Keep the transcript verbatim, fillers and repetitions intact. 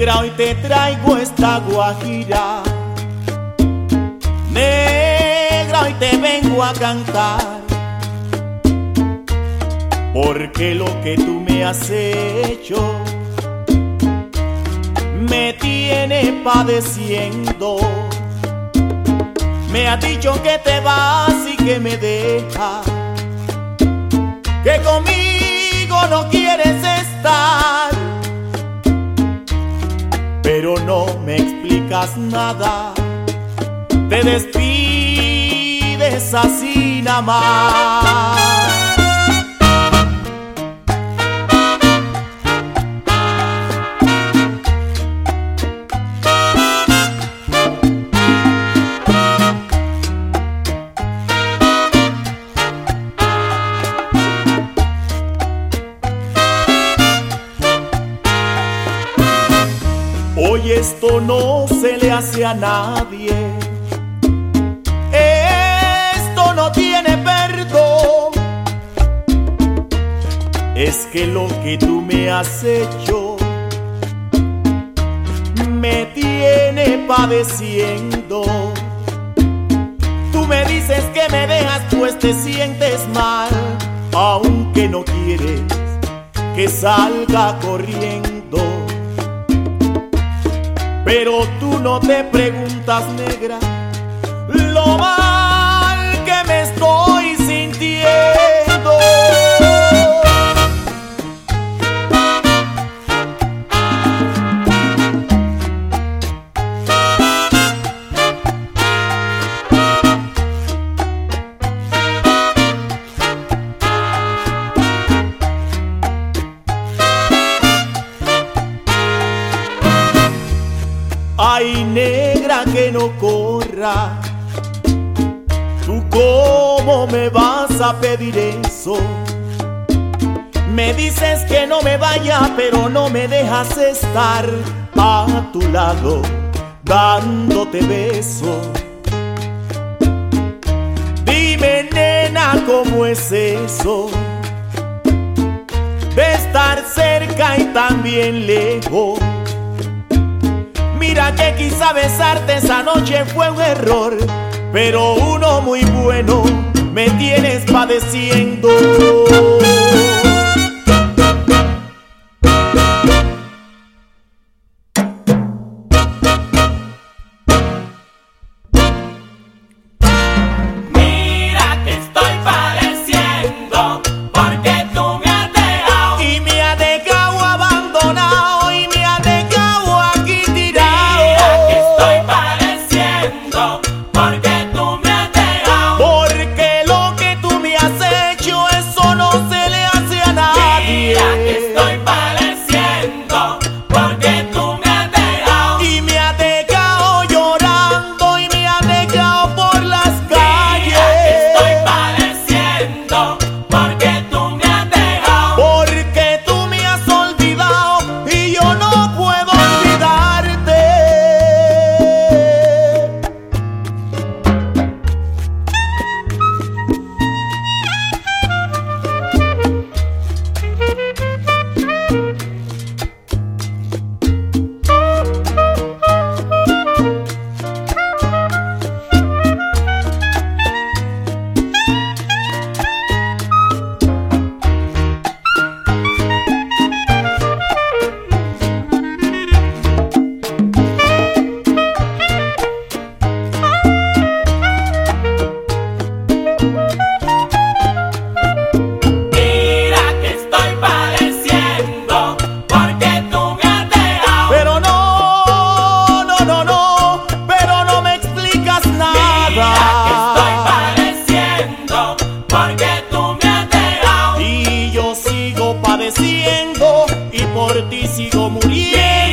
Negra, hoy te traigo esta guajira. Negra, hoy te vengo a cantar, porque lo que tú me has hecho me tiene padeciendo. Me has dicho que te vas y que me dejas, que conmigo no quieres estar, pero no me explicas nada. Te despides así nada más. Hoy esto no se le hace a nadie, esto no tiene perdón. Es que lo que tú me has hecho me tiene padeciendo. Tú me dices que me dejas pues te sientes mal, aunque no quieres que salga corriendo. Pero tú no te preguntas, negra, lo mal que me estoy sintiendo. Ay, negra, que no corra, ¿tú cómo me vas a pedir eso? Me dices que no me vaya, pero no me dejas estar a tu lado dándote besos. Dime, nena, ¿cómo es eso de estar cerca y también lejos? Mira que quizá besarte esa noche fue un error, pero uno muy bueno me tienes padeciendo. Y por ti sigo muriendo.